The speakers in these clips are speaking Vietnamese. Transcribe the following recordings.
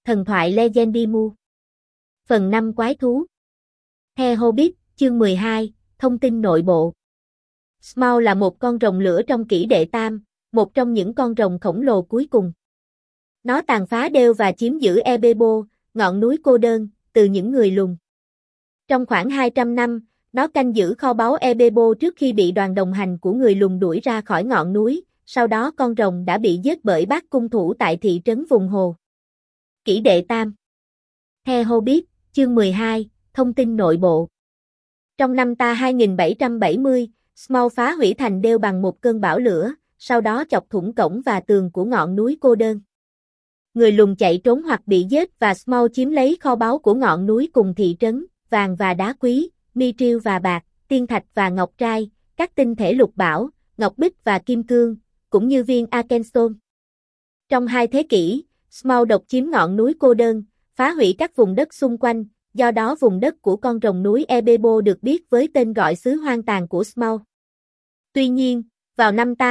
Thần thoại Legendimu. Phần 5 Quái thú. The Hobbit, chương 12, thông tin nội bộ. Smaug là một con rồng lửa trong kỷ đệ tam, một trong những con rồng khổng lồ cuối cùng. Nó tàn phá Dale và chiếm giữ Erebor, ngọn núi cô đơn, từ những người lùn. Trong khoảng 200 năm, nó canh giữ kho báu Erebor trước khi bị đoàn đồng hành của người lùn đuổi ra khỏi ngọn núi, sau đó con rồng đã bị giết bởi bác cung thủ tại thị trấn vùng hồ. Kỷ đệ tam. The Hobbit, chương 12, thông tin nội bộ. Trong năm ta 2770, Smaug phá hủy thành Dale bằng một cơn bão lửa, sau đó chọc thủng cổng và tường của ngọn núi cô đơn. Người lùn chạy trốn hoặc bị giết và Smaug chiếm lấy kho báu của ngọn núi cùng thị trấn, vàng và đá quý, mithril và bạc, tiên thạch và ngọc trai, các tinh thể lục bảo, ngọc bích và kim cương, cũng như viên Arkenstone. Trong 2 thế kỷ, Smaug độc chiếm ngọn núi cô đơn, phá hủy các vùng đất xung quanh, do đó vùng đất của con rồng núi Erebor được biết với tên gọi xứ hoang tàn của Smaug. Tuy nhiên, vào năm ta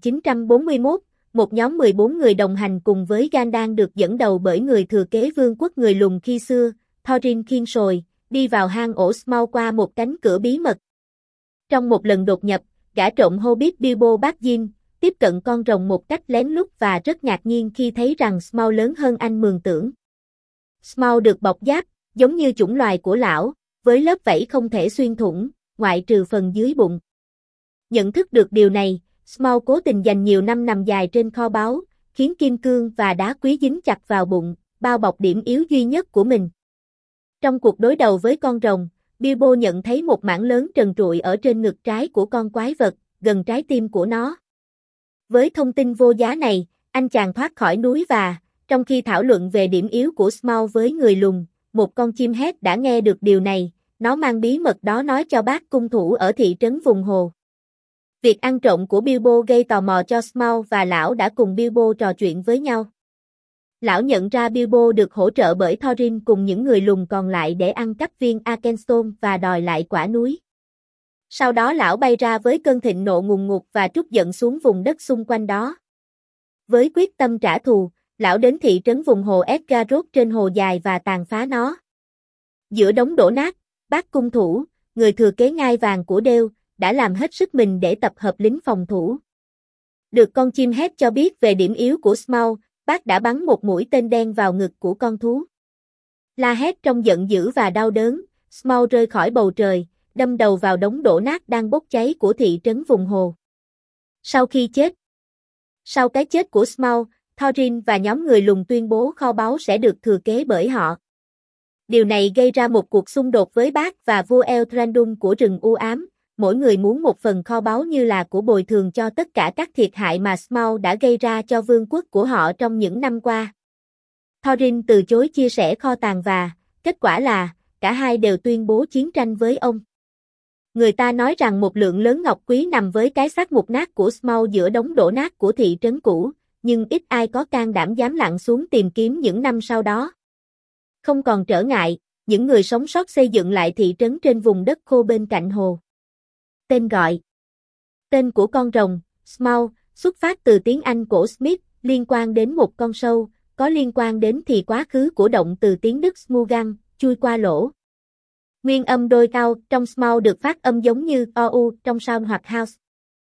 2941, một nhóm 14 người đồng hành cùng với Gandalf được dẫn đầu bởi người thừa kế vương quốc người lùn khi xưa, Thorin Khiên Sồi, đi vào hang ổ Smaug qua một cánh cửa bí mật. Trong một lần đột nhập, gã trộm Hobbit Bilbo Baggins tiếp cận con rồng một cách lén lút và rất ngạc nhiên khi thấy rằng Smaug lớn hơn anh mường tưởng. Smaug được bọc giáp, giống như chủng loài của lão, với lớp vảy không thể xuyên thủng, ngoại trừ phần dưới bụng. Nhận thức được điều này, Smaug cố tình dành nhiều năm nằm dài trên kho báu, khiến kim cương và đá quý dính chặt vào bụng, bao bọc điểm yếu duy nhất của mình. Trong cuộc đối đầu với con rồng, Bilbo nhận thấy một mảng lớn trần trụi ở trên ngực trái của con quái vật, gần trái tim của nó. Với thông tin vô giá này, anh chàng thoát khỏi núi và, trong khi thảo luận về điểm yếu của Smaug với người lùn, một con chim hét đã nghe được điều này, nó mang bí mật đó nói cho bác cung thủ ở thị trấn vùng hồ. Việc ăn trộm của Bilbo gây tò mò cho Smaug và lão đã cùng Bilbo trò chuyện với nhau. Lão nhận ra Bilbo được hỗ trợ bởi Thorin cùng những người lùn còn lại để ăn cắp viên Arkenstone và đòi lại quả núi. Sau đó lão bay ra với cơn thịnh nộ ngùn ngụt và trút giận xuống vùng đất xung quanh đó. Với quyết tâm trả thù, lão đến thị trấn vùng hồ Esgaroth trên hồ dài và tàn phá nó. Giữa đống đổ nát, bác cung thủ, người thừa kế ngai vàng của Dale, đã làm hết sức mình để tập hợp lính phòng thủ. Được con chim hét cho biết về điểm yếu của Smaug, bác đã bắn một mũi tên đen vào ngực của con thú. La hét trong giận dữ và đau đớn, Smaug rơi khỏi bầu trời, đâm đầu vào đống đổ nát đang bốc cháy của thị trấn vùng hồ. Sau cái chết của Smaug, Thorin và nhóm người lùn tuyên bố kho báu sẽ được thừa kế bởi họ. Điều này gây ra một cuộc xung đột với bác và vua Elrondum của rừng u ám, mỗi người muốn một phần kho báu như là của bồi thường cho tất cả các thiệt hại mà Smaug đã gây ra cho vương quốc của họ trong những năm qua. Thorin từ chối chia sẻ kho tàng và, kết quả là, cả hai đều tuyên bố chiến tranh với ông. Người ta nói rằng một lượng lớn ngọc quý nằm với cái xác mục nát của Smaug giữa đống đổ nát của thị trấn cũ, nhưng ít ai có can đảm dám lặn xuống tìm kiếm những năm sau đó. Không còn trở ngại, những người sống sót xây dựng lại thị trấn trên vùng đất khô bên cạnh hồ. Tên gọi. Tên của con rồng, Smaug, xuất phát từ tiếng Anh cổ Smith, liên quan đến một con sâu, có liên quan đến thì quá khứ của động từ tiếng Đức Smugan, chui qua lỗ. Nguyên âm đôi cao trong Smaug được phát âm giống như OU trong sound hoặc house.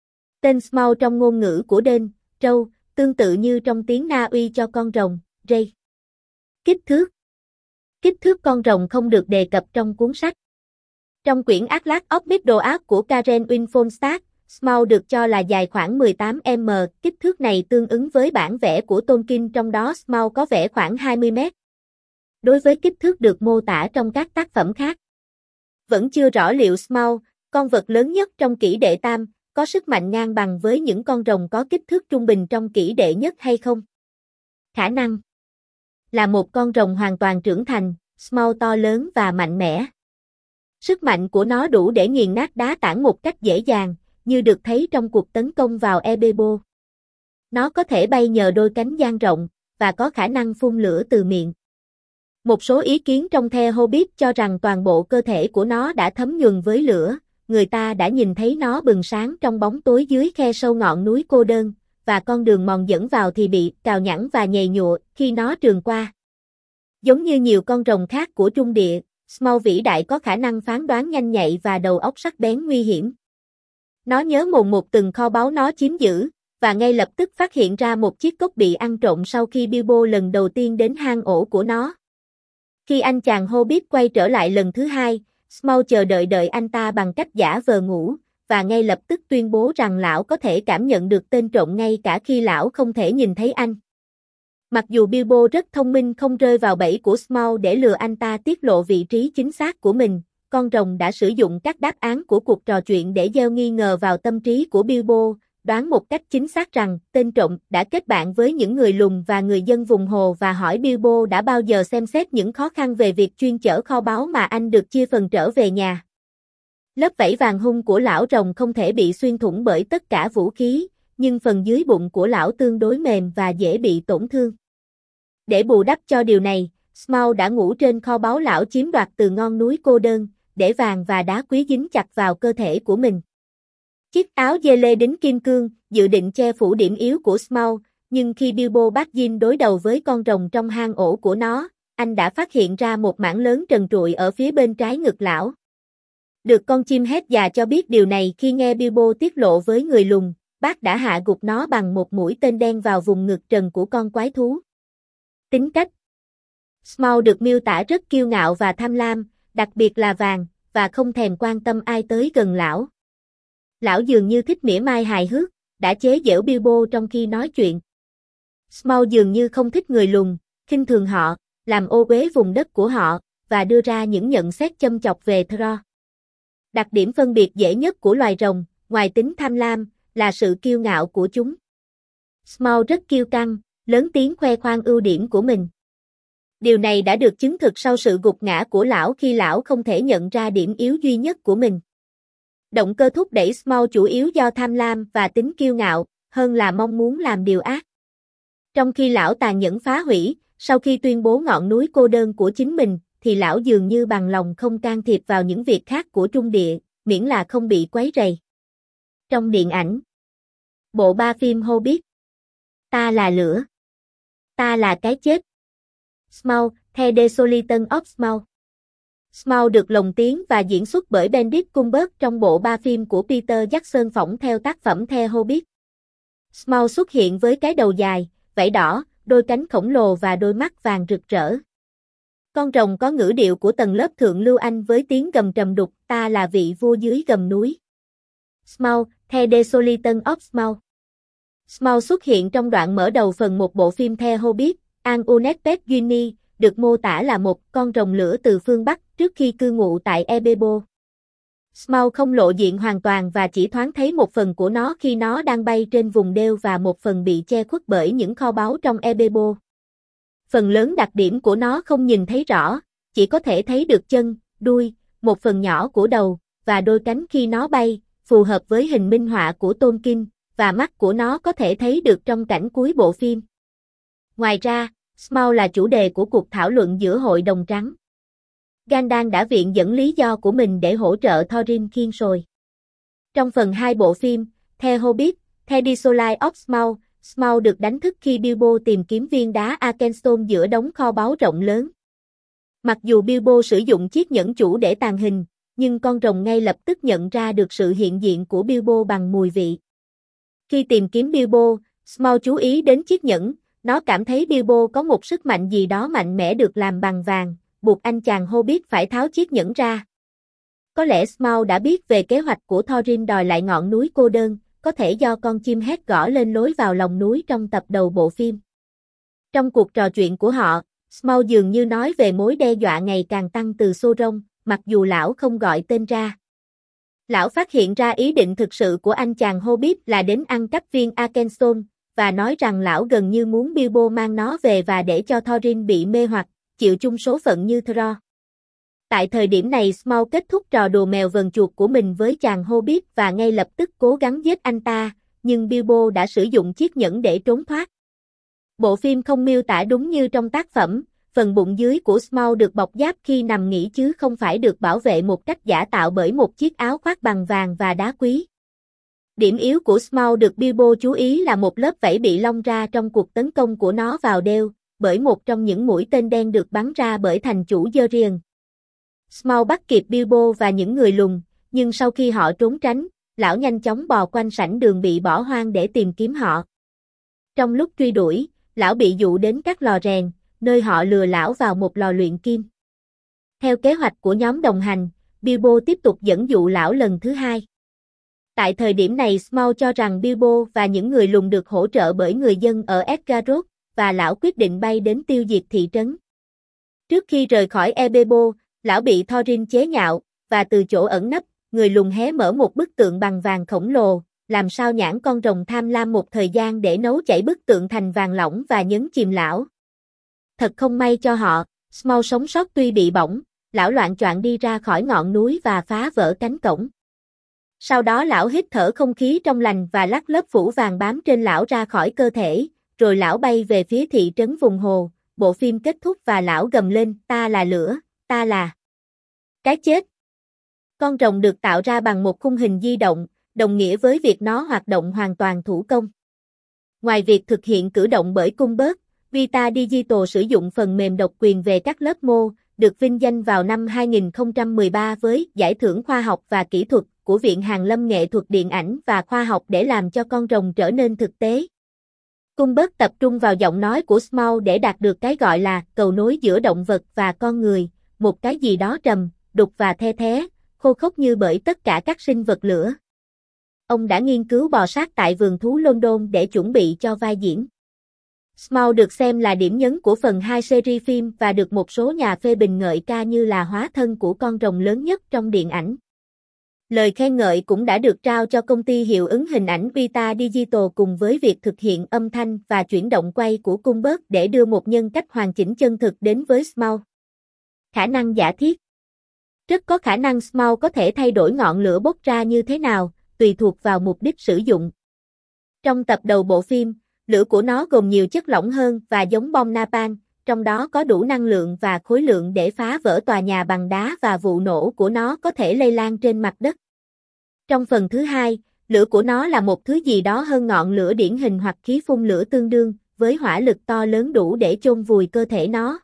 Tên Smaug trong ngôn ngữ của Dane, trâu, tương tự như trong tiếng Na Uy cho con rồng, Ray. Kích thước. Kích thước con rồng không được đề cập trong cuốn sách. Trong quyển Atlas of Middle-earth của Karen Winfonstadt, Smaug được cho là dài khoảng 18m, kích thước này tương ứng với bản vẽ của Tolkien trong đó Smaug có vẻ khoảng 20m. Đối với kích thước được mô tả trong các tác phẩm khác, vẫn chưa rõ liệu Smaug, con vật lớn nhất trong kỷ đệ tam, có sức mạnh ngang bằng với những con rồng có kích thước trung bình trong kỷ đệ nhất hay không. Khả năng là một con rồng hoàn toàn trưởng thành, Smaug to lớn và mạnh mẽ. Sức mạnh của nó đủ để nghiền nát đá tảng một cách dễ dàng, như được thấy trong cuộc tấn công vào Erebor. Nó có thể bay nhờ đôi cánh dang rộng, và có khả năng phun lửa từ miệng. Một số ý kiến trong The Hobbit cho rằng toàn bộ cơ thể của nó đã thấm nhuần với lửa, người ta đã nhìn thấy nó bừng sáng trong bóng tối dưới khe sâu ngọn núi cô đơn, và con đường mòn dẫn vào thì bị cào nhẵn và nhầy nhụa khi nó trườn qua. Giống như nhiều con rồng khác của Trung Địa, Smaug vĩ đại có khả năng phán đoán nhanh nhạy và đầu óc sắc bén nguy hiểm. Nó nhớ mồn một từng kho báu nó chiếm giữ, và ngay lập tức phát hiện ra một chiếc cốc bị ăn trộm sau khi Bilbo lần đầu tiên đến hang ổ của nó. Khi anh chàng Hobbit quay trở lại lần thứ hai, Smaug chờ đợi anh ta bằng cách giả vờ ngủ, và ngay lập tức tuyên bố rằng lão có thể cảm nhận được tên trộm ngay cả khi lão không thể nhìn thấy anh. Mặc dù Bilbo rất thông minh không rơi vào bẫy của Smaug để lừa anh ta tiết lộ vị trí chính xác của mình, con rồng đã sử dụng các đáp án của cuộc trò chuyện để gieo nghi ngờ vào tâm trí của Bilbo, đoán một cách chính xác rằng tên trộm đã kết bạn với những người lùn và người dân vùng hồ và hỏi Bilbo đã bao giờ xem xét những khó khăn về việc chuyên chở kho báu mà anh được chia phần trở về nhà. Lớp vảy vàng hung của lão rồng không thể bị xuyên thủng bởi tất cả vũ khí, nhưng phần dưới bụng của lão tương đối mềm và dễ bị tổn thương. Để bù đắp cho điều này, Smaug đã ngủ trên kho báu lão chiếm đoạt từ ngọn núi cô đơn, để vàng và đá quý dính chặt vào cơ thể của mình. Chiếc áo dê lê đính kim cương, dự định che phủ điểm yếu của Smaug, nhưng khi Bilbo Baggins đối đầu với con rồng trong hang ổ của nó, anh đã phát hiện ra một mảng lớn trần trụi ở phía bên trái ngực lão. Được con chim hét già cho biết điều này khi nghe Bilbo tiết lộ với người lùn, bác đã hạ gục nó bằng một mũi tên đen vào vùng ngực trần của con quái thú. Tính cách Smaug được miêu tả rất kiêu ngạo và tham lam, đặc biệt là vàng, và không thèm quan tâm ai tới gần lão. Lão dường như thích mỉa mai hài hước, đã chế giễu Bilbo trong khi nói chuyện. Smaug dường như không thích người lùn, khinh thường họ, làm ô uế vùng đất của họ, và đưa ra những nhận xét châm chọc về Thorin. Đặc điểm phân biệt dễ nhất của loài rồng, ngoài tính tham lam, là sự kiêu ngạo của chúng. Smaug rất kiêu căng, lớn tiếng khoe khoang ưu điểm của mình. Điều này đã được chứng thực sau sự gục ngã của lão khi lão không thể nhận ra điểm yếu duy nhất của mình. Động cơ thúc đẩy Smaug chủ yếu do tham lam và tính kiêu ngạo, hơn là mong muốn làm điều ác. Trong khi lão tàn nhẫn phá hủy, sau khi tuyên bố ngọn núi cô đơn của chính mình, thì lão dường như bằng lòng không can thiệp vào những việc khác của Trung Địa, miễn là không bị quấy rầy. Trong điện ảnh Bộ 3 phim Hobbit Ta là lửa, Ta là cái chết. Smaug, The Desolation of Smaug. Smaug được lồng tiếng và diễn xuất bởi Benedict Cumberbatch trong bộ 3 phim của Peter Jackson phỏng theo tác phẩm The Hobbit. Smaug xuất hiện với cái đầu dài, vảy đỏ, đôi cánh khổng lồ và đôi mắt vàng rực rỡ. Con rồng có ngữ điệu của tầng lớp thượng lưu Anh với tiếng gầm trầm đục, ta là vị vua dưới gầm núi. Smaug, The Desolation of Smaug. Smaug xuất hiện trong đoạn mở đầu phần một bộ phim The Hobbit, An Unexpected Journey, được mô tả là một con rồng lửa từ phương Bắc trước khi cư ngụ tại Erebor. Smaug không lộ diện hoàn toàn và chỉ thoáng thấy một phần của nó khi nó đang bay trên vùng đeo và một phần bị che khuất bởi những kho báu trong Erebor. Phần lớn đặc điểm của nó không nhìn thấy rõ, chỉ có thể thấy được chân, đuôi, một phần nhỏ của đầu, và đôi cánh khi nó bay, phù hợp với hình minh họa của Tolkien, và mắt của nó có thể thấy được trong cảnh cuối bộ phim. Ngoài ra, Smaug là chủ đề của cuộc thảo luận giữa Hội đồng Trắng. Gandalf đã viện dẫn lý do của mình để hỗ trợ Thorin khiêng sồi. Trong phần 2 bộ phim, The Hobbit, The Desolation of Smaug, Smaug được đánh thức khi Bilbo tìm kiếm viên đá Arkenstone giữa đống kho báu rộng lớn. Mặc dù Bilbo sử dụng chiếc nhẫn chủ để tàng hình, nhưng con rồng ngay lập tức nhận ra được sự hiện diện của Bilbo bằng mùi vị. Khi tìm kiếm Bilbo, Smaug chú ý đến chiếc nhẫn, nó cảm thấy Bilbo có một sức mạnh gì đó mạnh mẽ được làm bằng vàng, buộc anh chàng Hobbit phải tháo chiếc nhẫn ra. Có lẽ Smaug đã biết về kế hoạch của Thorin đòi lại ngọn núi cô đơn, có thể do con chim hét gõ lên lối vào lòng núi trong tập đầu bộ phim. Trong cuộc trò chuyện của họ, Smaug dường như nói về mối đe dọa ngày càng tăng từ Sauron, mặc dù lão không gọi tên ra. Lão phát hiện ra ý định thực sự của anh chàng Hobbit là đến ăn cắp viên Arkenstone, và nói rằng lão gần như muốn Bilbo mang nó về và để cho Thorin bị mê hoặc, chịu chung số phận như Thorin. Tại thời điểm này Smaug kết thúc trò đùa mèo vờn chuột của mình với chàng Hobbit và ngay lập tức cố gắng giết anh ta, nhưng Bilbo đã sử dụng chiếc nhẫn để trốn thoát. Bộ phim không miêu tả đúng như trong tác phẩm, phần bụng dưới của Smaug được bọc giáp khi nằm nghỉ chứ không phải được bảo vệ một cách giả tạo bởi một chiếc áo khoác bằng vàng và đá quý. Điểm yếu của Smaug được Bilbo chú ý là một lớp vảy bị long ra trong cuộc tấn công của nó vào đeo, bởi một trong những mũi tên đen được bắn ra bởi thành chủ Jerian. Smaug bắt kịp Bilbo và những người lùn, nhưng sau khi họ trốn tránh, lão nhanh chóng bò quanh sảnh đường bị bỏ hoang để tìm kiếm họ. Trong lúc truy đuổi, lão bị dụ đến các lò rèn, nơi họ lừa lão vào một lò luyện kim. Theo kế hoạch của nhóm đồng hành, Bilbo tiếp tục dẫn dụ lão lần thứ hai. Tại thời điểm này Smaug cho rằng Bilbo và những người lùn được hỗ trợ bởi người dân ở Esgaroth, và lão quyết định bay đến tiêu diệt thị trấn. Trước khi rời khỏi Erebor, lão bị Thorin chế nhạo, và từ chỗ ẩn nấp, người lùn hé mở một bức tượng bằng vàng khổng lồ, làm sao nhãn con rồng tham lam một thời gian để nấu chảy bức tượng thành vàng lỏng và nhấn chìm lão. Thật không may cho họ, Smaug sống sót tuy bị bỏng, lão loạng choạng đi ra khỏi ngọn núi và phá vỡ cánh cổng. Sau đó lão hít thở không khí trong lành và lắc lớp phủ vàng bám trên lão ra khỏi cơ thể, rồi lão bay về phía thị trấn vùng hồ. Bộ phim kết thúc và lão gầm lên, ta là lửa, ta là cái chết. Con rồng được tạo ra bằng một khung hình di động, đồng nghĩa với việc nó hoạt động hoàn toàn thủ công. Ngoài việc thực hiện cử động bởi cung bớt, Vita Digital sử dụng phần mềm độc quyền về các lớp mô, được vinh danh vào năm 2013 với Giải thưởng Khoa học và Kỹ thuật của Viện Hàn lâm Nghệ thuật Điện ảnh và Khoa học để làm cho con rồng trở nên thực tế. Cung bớt tập trung vào giọng nói của Smaug để đạt được cái gọi là cầu nối giữa động vật và con người, một cái gì đó trầm, đục và the thé, khô khốc như bởi tất cả các sinh vật lửa. Ông đã nghiên cứu bò sát tại vườn thú London để chuẩn bị cho vai diễn. Smaug được xem là điểm nhấn của phần 2 series phim và được một số nhà phê bình ngợi ca như là hóa thân của con rồng lớn nhất trong điện ảnh. Lời khen ngợi cũng đã được trao cho công ty hiệu ứng hình ảnh Vita Digital cùng với việc thực hiện âm thanh và chuyển động quay của cung bớt để đưa một nhân cách hoàn chỉnh chân thực đến với Smaug. Khả năng giả thiết. Rất có khả năng Smaug có thể thay đổi ngọn lửa bốc ra như thế nào, tùy thuộc vào mục đích sử dụng. Trong tập đầu bộ phim, lửa của nó gồm nhiều chất lỏng hơn và giống bom napalm, trong đó có đủ năng lượng và khối lượng để phá vỡ tòa nhà bằng đá và vụ nổ của nó có thể lây lan trên mặt đất. Trong phần thứ hai, lửa của nó là một thứ gì đó hơn ngọn lửa điển hình hoặc khí phun lửa tương đương, với hỏa lực to lớn đủ để chôn vùi cơ thể nó.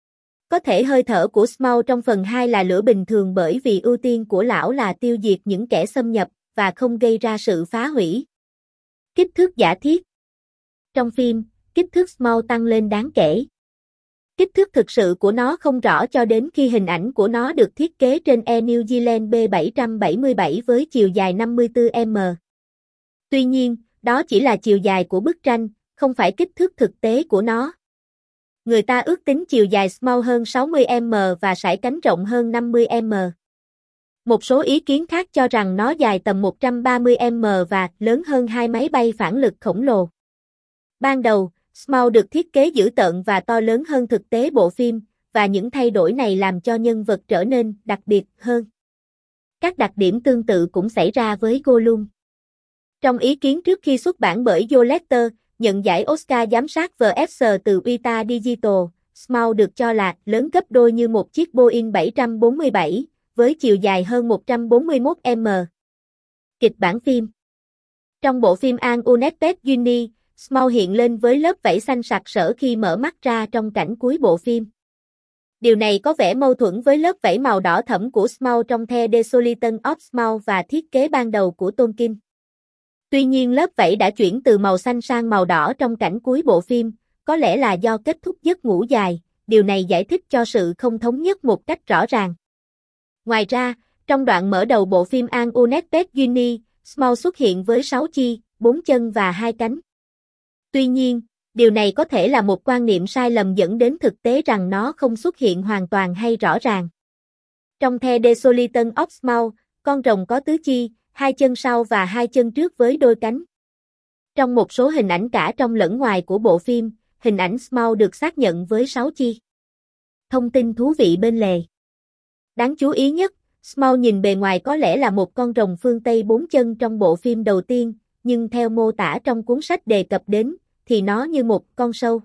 Có thể hơi thở của Smaug trong phần 2 là lửa bình thường bởi vì ưu tiên của lão là tiêu diệt những kẻ xâm nhập, và không gây ra sự phá hủy. Kích thước giả thiết. Trong phim, kích thước Smaug tăng lên đáng kể. Kích thước thực sự của nó không rõ cho đến khi hình ảnh của nó được thiết kế trên Air New Zealand B777 với chiều dài 54m. Tuy nhiên, đó chỉ là chiều dài của bức tranh, không phải kích thước thực tế của nó. Người ta ước tính chiều dài Smaug hơn 60m và sải cánh rộng hơn 50m. Một số ý kiến khác cho rằng nó dài tầm 130m và lớn hơn hai máy bay phản lực khổng lồ. Ban đầu, Smaug được thiết kế dữ tợn và to lớn hơn thực tế bộ phim, và những thay đổi này làm cho nhân vật trở nên đặc biệt hơn. Các đặc điểm tương tự cũng xảy ra với Gollum. Trong ý kiến trước khi xuất bản bởi Joe Lecter, nhận giải Oscar giám sát VFX từ Vita Digital, Smaug được cho là lớn gấp đôi như một chiếc Boeing 747, với chiều dài hơn 141m. Kịch bản phim. Trong bộ phim An Unexpected Journey, Smaug hiện lên với lớp vảy xanh sặc sỡ khi mở mắt ra trong cảnh cuối bộ phim. Điều này có vẻ mâu thuẫn với lớp vảy màu đỏ thẫm của Smaug trong The Desolation of Smaug và thiết kế ban đầu của Tolkien. Tuy nhiên lớp vảy đã chuyển từ màu xanh sang màu đỏ trong cảnh cuối bộ phim, có lẽ là do kết thúc giấc ngủ dài, điều này giải thích cho sự không thống nhất một cách rõ ràng. Ngoài ra, trong đoạn mở đầu bộ phim An Unexpected Journey, Smaug xuất hiện với 6 chi, 4 chân và 2 cánh. Tuy nhiên, điều này có thể là một quan niệm sai lầm dẫn đến thực tế rằng nó không xuất hiện hoàn toàn hay rõ ràng. Trong The Desolation of Smaug, con rồng có tứ chi, 2 chân sau và 2 chân trước với đôi cánh. Trong một số hình ảnh cả trong lẫn ngoài của bộ phim, hình ảnh Smaug được xác nhận với 6 chi. Thông tin thú vị bên lề. Đáng chú ý nhất, Smaug nhìn bề ngoài có lẽ là một con rồng phương Tây 4 chân trong bộ phim đầu tiên, nhưng theo mô tả trong cuốn sách đề cập đến, thì nó như một con sâu.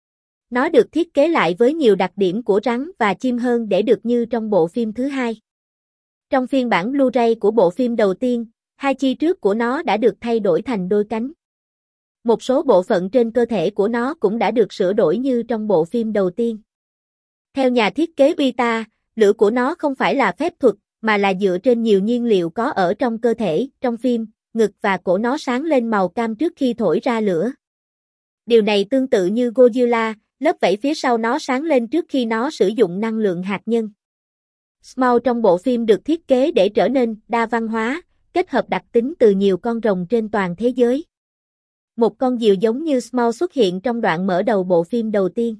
Nó được thiết kế lại với nhiều đặc điểm của rắn và chim hơn để được như trong bộ phim thứ hai. Trong phiên bản Blu-ray của bộ phim đầu tiên, 2 chi trước của nó đã được thay đổi thành đôi cánh. Một số bộ phận trên cơ thể của nó cũng đã được sửa đổi như trong bộ phim đầu tiên. Theo nhà thiết kế Pita, lửa của nó không phải là phép thuật, mà là dựa trên nhiều nhiên liệu có ở trong cơ thể. Trong phim, ngực và cổ nó sáng lên màu cam trước khi thổi ra lửa. Điều này tương tự như Godzilla, lớp vảy phía sau nó sáng lên trước khi nó sử dụng năng lượng hạt nhân. Smaug trong bộ phim được thiết kế để trở nên đa văn hóa, kết hợp đặc tính từ nhiều con rồng trên toàn thế giới. Một con diều giống như Smaug xuất hiện trong đoạn mở đầu bộ phim đầu tiên.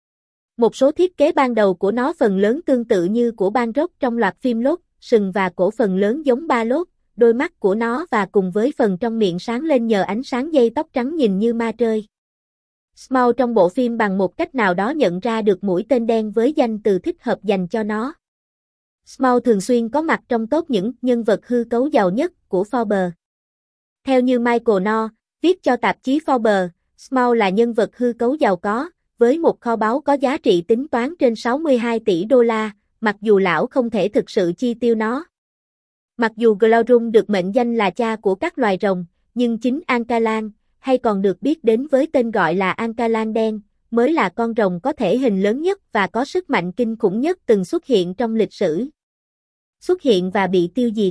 Một số thiết kế ban đầu của nó phần lớn tương tự như của Balrog trong loạt phim Lốt, sừng và cổ phần lớn giống Balrog, đôi mắt của nó và cùng với phần trong miệng sáng lên nhờ ánh sáng dây tóc trắng nhìn như ma trơi. Smaug trong bộ phim bằng một cách nào đó nhận ra được mũi tên đen với danh từ thích hợp dành cho nó. Smaug thường xuyên có mặt trong top những nhân vật hư cấu giàu nhất của Forbes. Theo như Michael Knorr, viết cho tạp chí Forbes, Smaug là nhân vật hư cấu giàu có, với một kho báu có giá trị tính toán trên 62 tỷ đô la, mặc dù lão không thể thực sự chi tiêu nó. Mặc dù Glorung được mệnh danh là cha của các loài rồng, nhưng chính Ankalan, hay còn được biết đến với tên gọi là Ankalan đen, mới là con rồng có thể hình lớn nhất và có sức mạnh kinh khủng nhất từng xuất hiện trong lịch sử. Xuất hiện và bị tiêu diệt.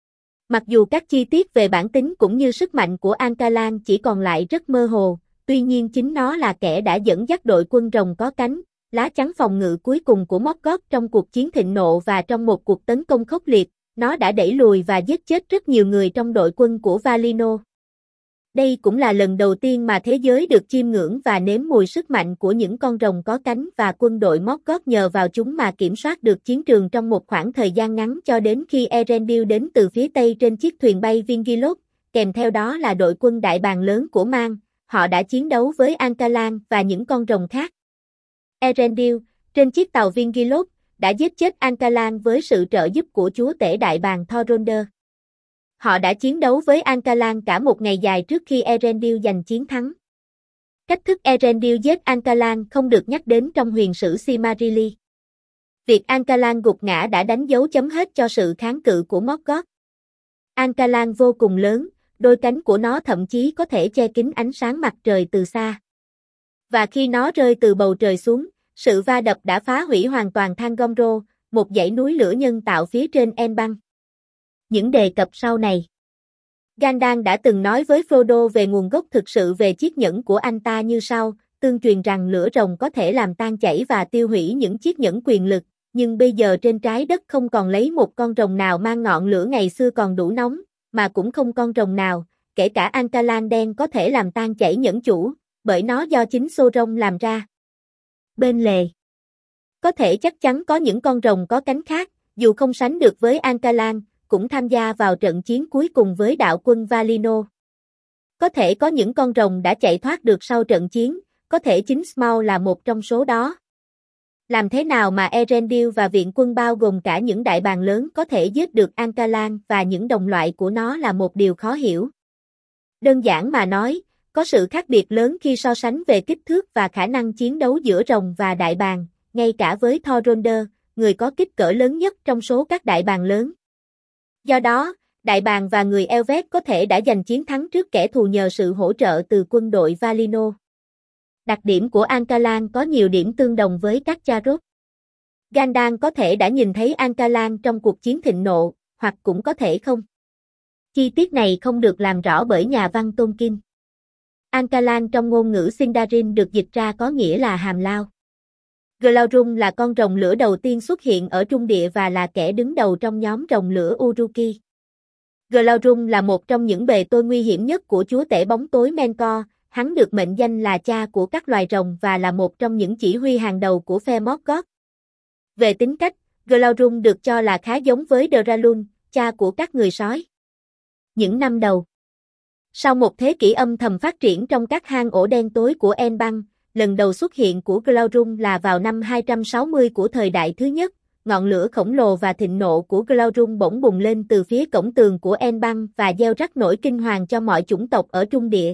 Mặc dù các chi tiết về bản tính cũng như sức mạnh của Ankalan chỉ còn lại rất mơ hồ, tuy nhiên chính nó là kẻ đã dẫn dắt đội quân rồng có cánh, lá chắn phòng ngự cuối cùng của Morgoth trong cuộc chiến thịnh nộ và trong một cuộc tấn công khốc liệt, nó đã đẩy lùi và giết chết rất nhiều người trong đội quân của Valinor. Đây cũng là lần đầu tiên mà thế giới được chiêm ngưỡng và nếm mùi sức mạnh của những con rồng có cánh và quân đội Morgoth nhờ vào chúng mà kiểm soát được chiến trường trong một khoảng thời gian ngắn cho đến khi Erendil đến từ phía Tây trên chiếc thuyền bay Vingilot, kèm theo đó là đội quân đại bàng lớn của Mang, họ đã chiến đấu với Ankalan và những con rồng khác. Erendil, trên chiếc tàu Vingilot, đã giết chết Ankalan với sự trợ giúp của chúa tể đại bàng Thoronder. Họ đã chiến đấu với Ankalan cả một ngày dài trước khi Erendil giành chiến thắng. Cách thức Erendil giết Ankalan không được nhắc đến trong huyền sử Silmarillion. Việc Ankalan gục ngã đã đánh dấu chấm hết cho sự kháng cự của Morgoth. Ankalan vô cùng lớn, đôi cánh của nó thậm chí có thể che kín ánh sáng mặt trời từ xa. Và khi nó rơi từ bầu trời xuống, sự va đập đã phá hủy hoàn toàn Thangomro, một dãy núi lửa nhân tạo phía trên Enbang. Những đề cập sau này. Gandalf đã từng nói với Frodo về nguồn gốc thực sự về chiếc nhẫn của anh ta như sau, tương truyền rằng lửa rồng có thể làm tan chảy và tiêu hủy những chiếc nhẫn quyền lực, nhưng bây giờ trên trái đất không còn lấy một con rồng nào mang ngọn lửa ngày xưa còn đủ nóng, mà cũng không con rồng nào, kể cả Ankalan đen có thể làm tan chảy nhẫn chủ, bởi nó do chính Sauron làm ra. Bên lề. Có thể chắc chắn có những con rồng có cánh khác, dù không sánh được với Ankalan, cũng tham gia vào trận chiến cuối cùng với đạo quân Valinor. Có thể có những con rồng đã chạy thoát được sau trận chiến, có thể chính Smaug là một trong số đó. Làm thế nào mà Erendil và viện quân bao gồm cả những đại bàng lớn có thể giết được Ankalan và những đồng loại của nó là một điều khó hiểu. Đơn giản mà nói, có sự khác biệt lớn khi so sánh về kích thước và khả năng chiến đấu giữa rồng và đại bàng, ngay cả với Thoronder, người có kích cỡ lớn nhất trong số các đại bàng lớn. Do đó, đại bàng và người Elves có thể đã giành chiến thắng trước kẻ thù nhờ sự hỗ trợ từ quân đội Valinor. Đặc điểm của Ankalan có nhiều điểm tương đồng với các Charot. Gandalf có thể đã nhìn thấy Ankalan trong cuộc chiến thịnh nộ, hoặc cũng có thể không. Chi tiết này không được làm rõ bởi nhà văn Tolkien. Ankalan trong ngôn ngữ Sindarin được dịch ra có nghĩa là hàm lao. Glaurung là con rồng lửa đầu tiên xuất hiện ở Trung Địa và là kẻ đứng đầu trong nhóm rồng lửa Uruki. Glaurung là một trong những bề tôi nguy hiểm nhất của chúa tể bóng tối Melkor, hắn được mệnh danh là cha của các loài rồng và là một trong những chỉ huy hàng đầu của phe Morgoth. Về tính cách, Glaurung được cho là khá giống với Dralun, cha của các người sói. Những năm đầu. Sau một thế kỷ âm thầm phát triển trong các hang ổ đen tối của Enbang, lần đầu xuất hiện của Glaurung là vào năm 260 của thời đại thứ nhất, ngọn lửa khổng lồ và thịnh nộ của Glaurung bỗng bùng lên từ phía cổng tường của Enbang và gieo rắc nỗi kinh hoàng cho mọi chủng tộc ở Trung Địa.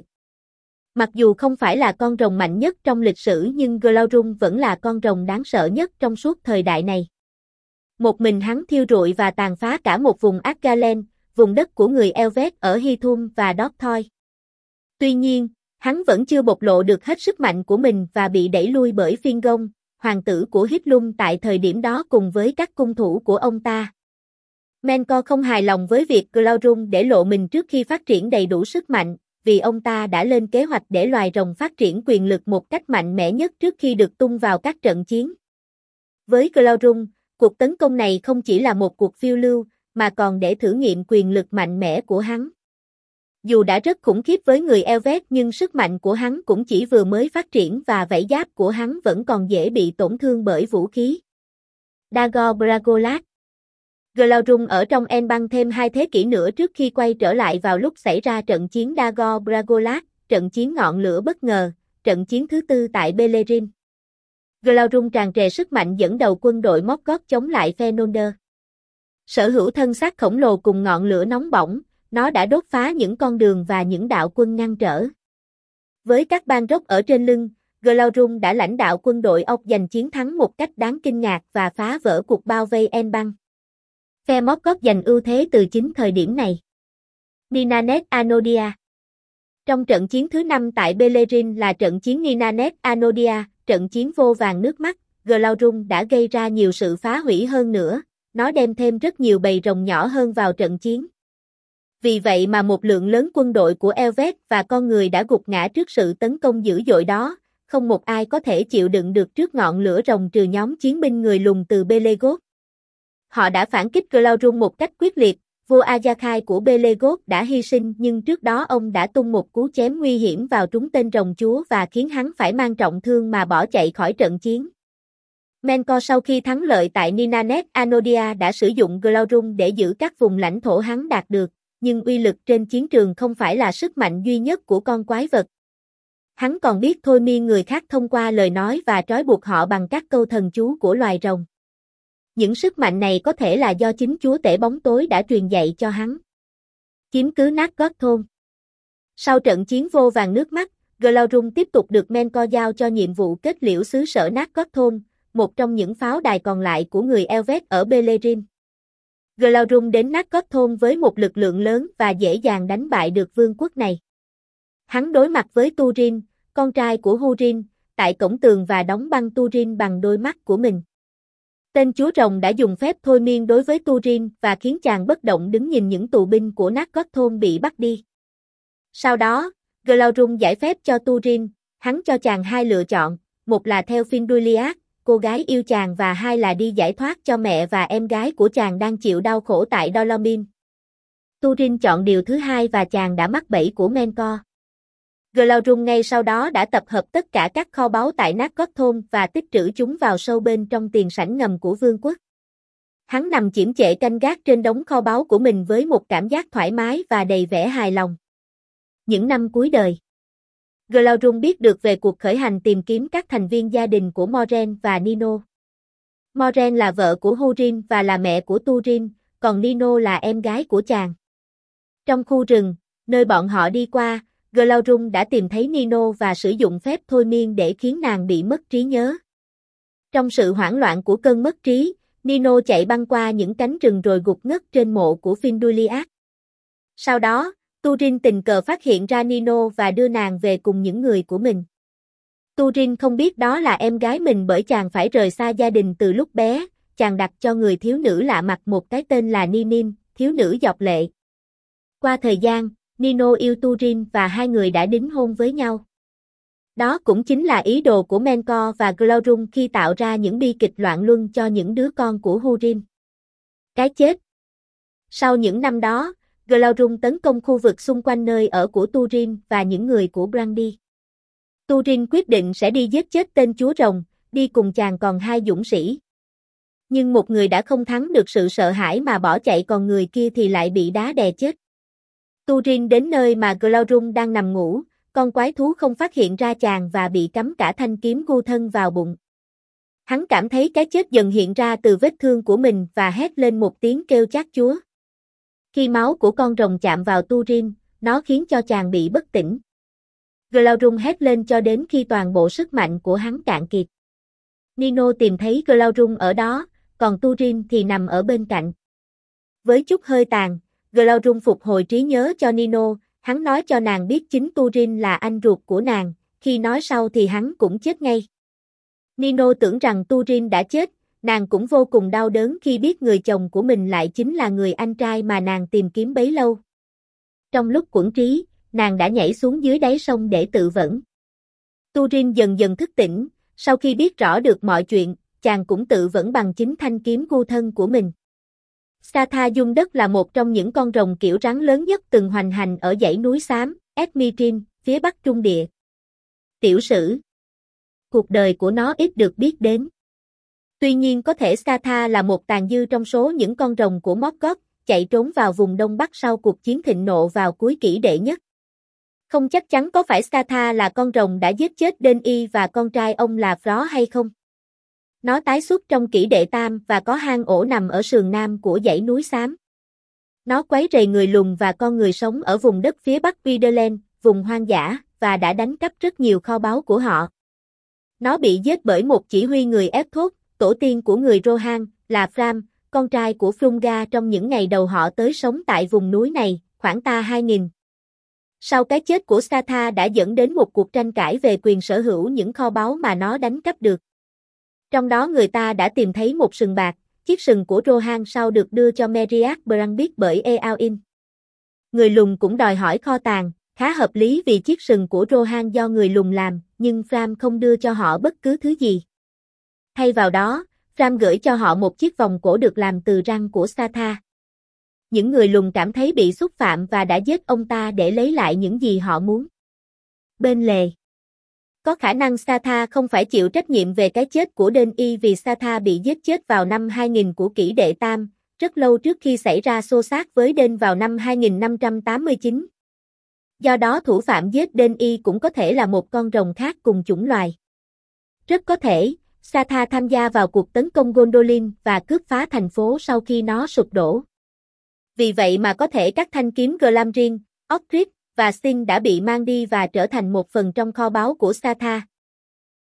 Mặc dù không phải là con rồng mạnh nhất trong lịch sử nhưng Glaurung vẫn là con rồng đáng sợ nhất trong suốt thời đại này. Một mình hắn thiêu rụi và tàn phá cả một vùng Akgalen, vùng đất của người Elves ở Hithum và Dorthoy. Tuy nhiên, Hắn vẫn chưa bộc lộ được hết sức mạnh của mình và bị đẩy lui bởi Phiên Gông, hoàng tử của Hít Lung tại thời điểm đó cùng với các cung thủ của ông ta. Menko không hài lòng với việc Glaurung để lộ mình trước khi phát triển đầy đủ sức mạnh, vì ông ta đã lên kế hoạch để loài rồng phát triển quyền lực một cách mạnh mẽ nhất trước khi được tung vào các trận chiến. Với Glaurung, cuộc tấn công này không chỉ là một cuộc phiêu lưu, mà còn để thử nghiệm quyền lực mạnh mẽ của hắn. Dù đã rất khủng khiếp với người Elvet nhưng sức mạnh của hắn cũng chỉ vừa mới phát triển và vảy giáp của hắn vẫn còn dễ bị tổn thương bởi vũ khí. Dagor Bragolas. Glaurung ở trong Enbang thêm 2 thế kỷ nữa trước khi quay trở lại vào lúc xảy ra trận chiến Dagor Bragolas, trận chiến ngọn lửa bất ngờ, trận chiến thứ 4 tại Beleriand. Glaurung tràn trề sức mạnh dẫn đầu quân đội Morgoth chống lại Fëanor. Sở hữu thân xác khổng lồ cùng ngọn lửa nóng bỏng, nó đã đốt phá những con đường và những đạo quân ngăn trở. Với các ban rốc ở trên lưng, Glaurung đã lãnh đạo quân đội Ốc giành chiến thắng một cách đáng kinh ngạc và phá vỡ cuộc bao vây Enbang. Phe Morgoth giành ưu thế từ chính thời điểm này. Ninanet Anodia. Trong trận chiến thứ 5 tại Beleriand là trận chiến Ninanet Anodia, trận chiến vô vàn nước mắt, Glaurung đã gây ra nhiều sự phá hủy hơn nữa, nó đem thêm rất nhiều bầy rồng nhỏ hơn vào trận chiến. Vì vậy mà một lượng lớn quân đội của Elvet và con người đã gục ngã trước sự tấn công dữ dội đó, không một ai có thể chịu đựng được trước ngọn lửa rồng trừ nhóm chiến binh người lùn từ Belegoth. Họ đã phản kích Glaurung một cách quyết liệt, vua Azakai của Belegoth đã hy sinh nhưng trước đó ông đã tung một cú chém nguy hiểm vào trúng tên rồng chúa và khiến hắn phải mang trọng thương mà bỏ chạy khỏi trận chiến. Menko sau khi thắng lợi tại Ninanet Anodia đã sử dụng Glaurung để giữ các vùng lãnh thổ hắn đạt được, nhưng uy lực trên chiến trường không phải là sức mạnh duy nhất của con quái vật. Hắn còn biết thôi miên người khác thông qua lời nói và trói buộc họ bằng các câu thần chú của loài rồng. Những sức mạnh này có thể là do chính chúa tể bóng tối đã truyền dạy cho hắn. Chiếm cứ Nargothrond thôn. Sau trận chiến vô vàn nước mắt, Glaurung tiếp tục được Menko giao cho nhiệm vụ kết liễu xứ sở Nargothrond thôn, một trong những pháo đài còn lại của người Elvet ở Beleriand. Glaurung đến Nargothrond thôn với một lực lượng lớn và dễ dàng đánh bại được vương quốc này. Hắn đối mặt với Turin, con trai của Húrin, tại cổng tường và đóng băng Turin bằng đôi mắt của mình. Tên chúa rồng đã dùng phép thôi miên đối với Turin và khiến chàng bất động đứng nhìn những tù binh của Nargothrond thôn bị bắt đi. Sau đó, Glaurung giải phép cho Turin, hắn cho chàng 2 lựa chọn, một là theo Finduiliad, cô gái yêu chàng và 2 là đi giải thoát cho mẹ và em gái của chàng đang chịu đau khổ tại Dolomin. Turin chọn điều thứ 2 và chàng đã mắc bẫy của Menko. Glaurung ngay sau đó đã tập hợp tất cả các kho báu tại Nargothrond thôn và tích trữ chúng vào sâu bên trong tiền sảnh ngầm của vương quốc. Hắn nằm chiếm trệ canh gác trên đống kho báu của mình với một cảm giác thoải mái và đầy vẻ hài lòng. Những năm cuối đời, Glaurung biết được về cuộc khởi hành tìm kiếm các thành viên gia đình của Moiraine và Nino. Moiraine là vợ của Húrin và là mẹ của Turin, còn Nino là em gái của chàng. Trong khu rừng, nơi bọn họ đi qua, Glaurung đã tìm thấy Nino và sử dụng phép thôi miên để khiến nàng bị mất trí nhớ. Trong sự hoảng loạn của cơn mất trí, Nino chạy băng qua những cánh rừng rồi gục ngất trên mộ của Finduiliad. Sau đó, Turin tình cờ phát hiện ra Nino và đưa nàng về cùng những người của mình. Turin không biết đó là em gái mình bởi chàng phải rời xa gia đình từ lúc bé, chàng đặt cho người thiếu nữ lạ mặt một cái tên là Ninin, thiếu nữ dọc lệ. Qua thời gian, Nino yêu Turin và 2 người đã đính hôn với nhau. Đó cũng chính là ý đồ của Menko và Glaurung khi tạo ra những bi kịch loạn luân cho những đứa con của Húrin. Cái chết. Sau những năm đó, Glaurung tấn công khu vực xung quanh nơi ở của Turin và những người của Brandi. Turin quyết định sẽ đi giết chết tên chúa rồng, đi cùng chàng còn 2 dũng sĩ. Nhưng một người đã không thắng được sự sợ hãi mà bỏ chạy còn người kia thì lại bị đá đè chết. Turin đến nơi mà Glaurung đang nằm ngủ, con quái thú không phát hiện ra chàng và bị cắm cả thanh kiếm gu thân vào bụng. Hắn cảm thấy cái chết dần hiện ra từ vết thương của mình và hét lên một tiếng kêu chát chúa. Khi máu của con rồng chạm vào Turin, nó khiến cho chàng bị bất tỉnh. Glaurung hét lên cho đến khi toàn bộ sức mạnh của hắn cạn kiệt. Nino tìm thấy Glaurung ở đó, còn Turin thì nằm ở bên cạnh. Với chút hơi tàn, Glaurung phục hồi trí nhớ cho Nino, hắn nói cho nàng biết chính Turin là anh ruột của nàng, khi nói sau thì hắn cũng chết ngay. Nino tưởng rằng Turin đã chết, nàng cũng vô cùng đau đớn khi biết người chồng của mình lại chính là người anh trai mà nàng tìm kiếm bấy lâu. Trong lúc quẫn trí, nàng đã nhảy xuống dưới đáy sông để tự vẫn. Turin dần dần thức tỉnh, sau khi biết rõ được mọi chuyện, chàng cũng tự vẫn bằng chính thanh kiếm gu thân của mình. Satha Dung Đất là một trong những con rồng kiểu rắn lớn nhất từng hoành hành ở dãy núi xám, Esmitrin, phía bắc Trung Địa. Tiểu sử. Cuộc đời của nó ít được biết đến. Tuy nhiên có thể Satha là một tàn dư trong số những con rồng của Morgoth, chạy trốn vào vùng Đông Bắc sau cuộc chiến thịnh nộ vào cuối kỷ đệ nhất. Không chắc chắn có phải Satha là con rồng đã giết chết Denyi và con trai ông là Frost hay không. Nó tái xuất trong kỷ đệ tam và có hang ổ nằm ở sườn nam của dãy núi xám. Nó quấy rầy người lùn và con người sống ở vùng đất phía bắc Riderland, vùng hoang dã, và đã đánh cắp rất nhiều kho báu của họ. Nó bị giết bởi một chỉ huy người Epcot, tổ tiên của người Rohan, là Fram, con trai của Frumga trong những ngày đầu họ tới sống tại vùng núi này, khoảng ta 2000. Sau cái chết của Satha đã dẫn đến một cuộc tranh cãi về quyền sở hữu những kho báu mà nó đánh cắp được. Trong đó người ta đã tìm thấy một sừng bạc, chiếc sừng của Rohan sau được đưa cho Meriac Brandis bởi Eowyn. Người lùn cũng đòi hỏi kho tàng, khá hợp lý vì chiếc sừng của Rohan do người lùn làm, nhưng Fram không đưa cho họ bất cứ thứ gì. Thay vào đó, Fram gửi cho họ một chiếc vòng cổ được làm từ răng của Satha. Những người lùn cảm thấy bị xúc phạm và đã giết ông ta để lấy lại những gì họ muốn. Bên lề. Có khả năng Satha không phải chịu trách nhiệm về cái chết của Denyi vì Satha bị giết chết vào năm 2000 của kỷ đệ tam, rất lâu trước khi xảy ra xô xát với Den vào năm 2589. Do đó thủ phạm giết Denyi cũng có thể là một con rồng khác cùng chủng loài. Rất có thể, Satha tham gia vào cuộc tấn công Gondolin và cướp phá thành phố sau khi nó sụp đổ. Vì vậy mà có thể các thanh kiếm Glamdring, Othric và Sting đã bị mang đi và trở thành một phần trong kho báu của Satha.